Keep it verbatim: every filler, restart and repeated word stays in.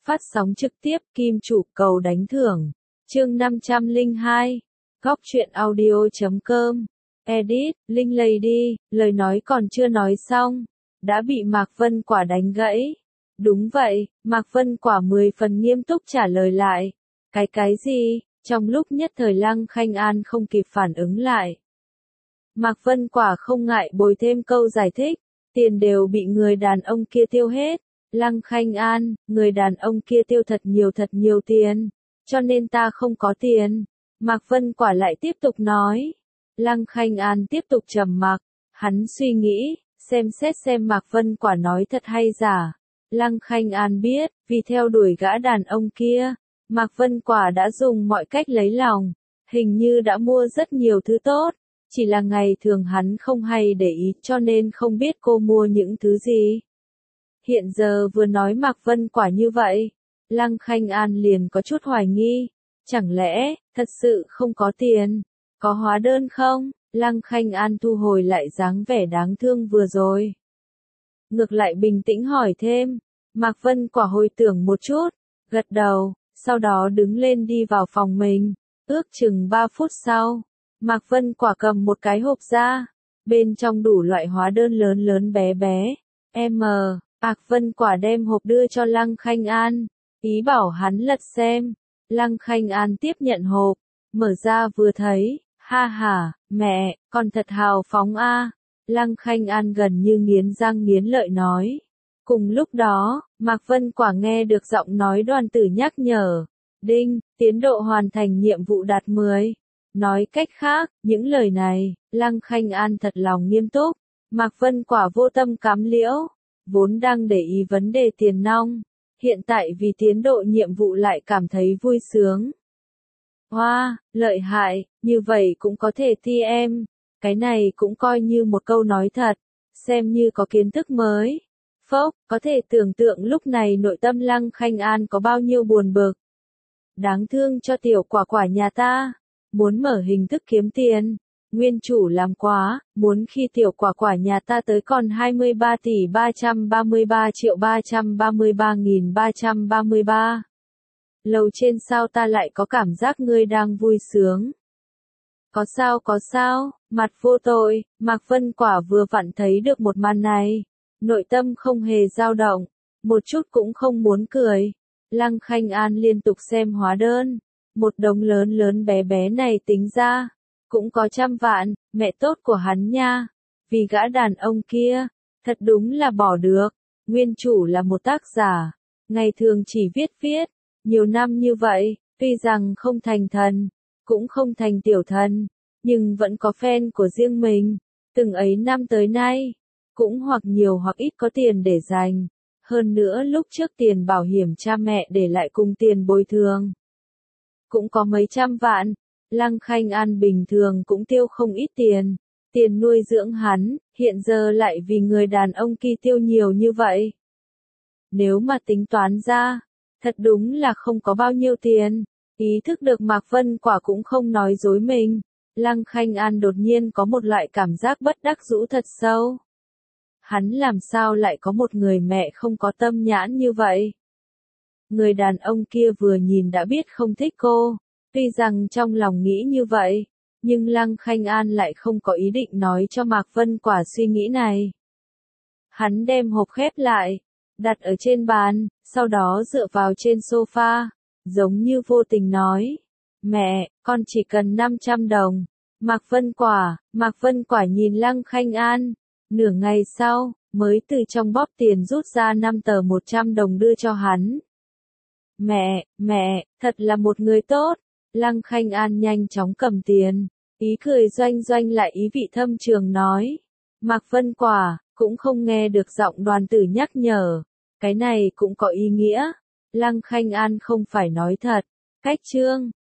Phát sóng trực tiếp Kim Chủ cầu đánh thưởng. Chương năm trăm lẻ hai. Góc truyện audio chấm com. Edit, Linh Lady, lời nói còn chưa nói xong. Đã bị Mạc Vân Quả đánh gãy. Đúng vậy, Mạc Vân Quả mười phần nghiêm túc trả lời lại. Cái cái gì? Trong lúc nhất thời Lăng Khanh An không kịp phản ứng lại. Mạc Vân Quả không ngại bồi thêm câu giải thích. Tiền đều bị người đàn ông kia tiêu hết. Lăng Khanh An, người đàn ông kia tiêu thật nhiều thật nhiều tiền. Cho nên ta không có tiền. Mạc Vân Quả lại tiếp tục nói. Lăng Khanh An tiếp tục trầm mặc. Hắn suy nghĩ, xem xét xem Mạc Vân Quả nói thật hay giả. Lăng Khanh An biết, vì theo đuổi gã đàn ông kia, Mạc Vân Quả đã dùng mọi cách lấy lòng. Hình như đã mua rất nhiều thứ tốt. Chỉ là ngày thường hắn không hay để ý cho nên không biết cô mua những thứ gì. Hiện giờ vừa nói Mạc Vân Quả như vậy, Lăng Khanh An liền có chút hoài nghi. Chẳng lẽ, thật sự không có tiền? Có hóa đơn không? Lăng Khanh An thu hồi lại dáng vẻ đáng thương vừa rồi. Ngược lại bình tĩnh hỏi thêm. Mạc Vân Quả hồi tưởng một chút, gật đầu, sau đó đứng lên đi vào phòng mình. Ước chừng ba phút sau, Mạc Vân Quả cầm một cái hộp ra. Bên trong đủ loại hóa đơn lớn lớn bé bé. M. Mạc Vân Quả đem hộp đưa cho Lăng Khanh An. Ý bảo hắn lật xem. Lăng Khanh An tiếp nhận hộp. Mở ra vừa thấy. Ha ha, mẹ, con thật hào phóng a. Lăng Khanh An gần như nghiến răng nghiến lợi nói. Cùng lúc đó, Mạc Vân Quả nghe được giọng nói Đoàn Tử nhắc nhở. Đinh, tiến độ hoàn thành nhiệm vụ đạt mười. Nói cách khác, những lời này, Lăng Khanh An thật lòng nghiêm túc. Mạc Vân Quả vô tâm cám liễu. Vốn đang để ý vấn đề tiền nong. Hiện tại vì tiến độ nhiệm vụ lại cảm thấy vui sướng. Hoa, wow, lợi hại, như vậy cũng có thể thi em. Cái này cũng coi như một câu nói thật. Xem như có kiến thức mới. Phốc, có thể tưởng tượng lúc này nội tâm Lăng Khanh An có bao nhiêu buồn bực. Đáng thương cho tiểu quả quả nhà ta. Muốn mở hình thức kiếm tiền. Nguyên chủ làm quá, muốn khi tiểu quả quả nhà ta tới còn hai mươi ba tỷ ba trăm ba mươi ba triệu ba trăm ba mươi ba nghìn ba trăm ba mươi ba. Lầu trên sao ta lại có cảm giác ngươi đang vui sướng. Có sao có sao, mặt vô tội, Mạc Vân Quả vừa vặn thấy được một màn này. Nội tâm không hề dao động, một chút cũng không muốn cười. Lăng Khanh An liên tục xem hóa đơn. Một đống lớn lớn bé bé này tính ra. Cũng có trăm vạn, mẹ tốt của hắn nha. Vì gã đàn ông kia, thật đúng là bỏ được. Nguyên chủ là một tác giả, ngày thường chỉ viết viết. Nhiều năm như vậy, tuy rằng không thành thần, cũng không thành tiểu thần, nhưng vẫn có fan của riêng mình. Từng ấy năm tới nay, cũng hoặc nhiều hoặc ít có tiền để dành. Hơn nữa lúc trước tiền bảo hiểm cha mẹ để lại cùng tiền bồi thường. Cũng có mấy trăm vạn. Lăng Khanh An bình thường cũng tiêu không ít tiền. Tiền nuôi dưỡng hắn, hiện giờ lại vì người đàn ông kia tiêu nhiều như vậy. Nếu mà tính toán ra, thật đúng là không có bao nhiêu tiền. Ý thức được Mạc Vân Quả cũng không nói dối mình. Lăng Khanh An đột nhiên có một loại cảm giác bất đắc dĩ thật sâu. Hắn làm sao lại có một người mẹ không có tâm nhãn như vậy? Người đàn ông kia vừa nhìn đã biết không thích cô. Tuy rằng trong lòng nghĩ như vậy, nhưng Lăng Khanh An lại không có ý định nói cho Mạc Vân Quả suy nghĩ này. Hắn đem hộp khép lại, đặt ở trên bàn, sau đó dựa vào trên sofa, giống như vô tình nói. Mẹ, con chỉ cần năm trăm đồng. Mạc Vân Quả, Mạc Vân Quả nhìn Lăng Khanh An. Nửa ngày sau, mới từ trong bóp tiền rút ra năm tờ một trăm đồng đưa cho hắn. Mẹ, mẹ, thật là một người tốt. Lăng Khanh An nhanh chóng cầm tiền, ý cười doanh doanh lại ý vị thâm trường nói. Mạc Vân Quả, cũng không nghe được giọng Đoàn Tử nhắc nhở. Cái này cũng có ý nghĩa. Lăng Khanh An không phải nói thật. Cách chương.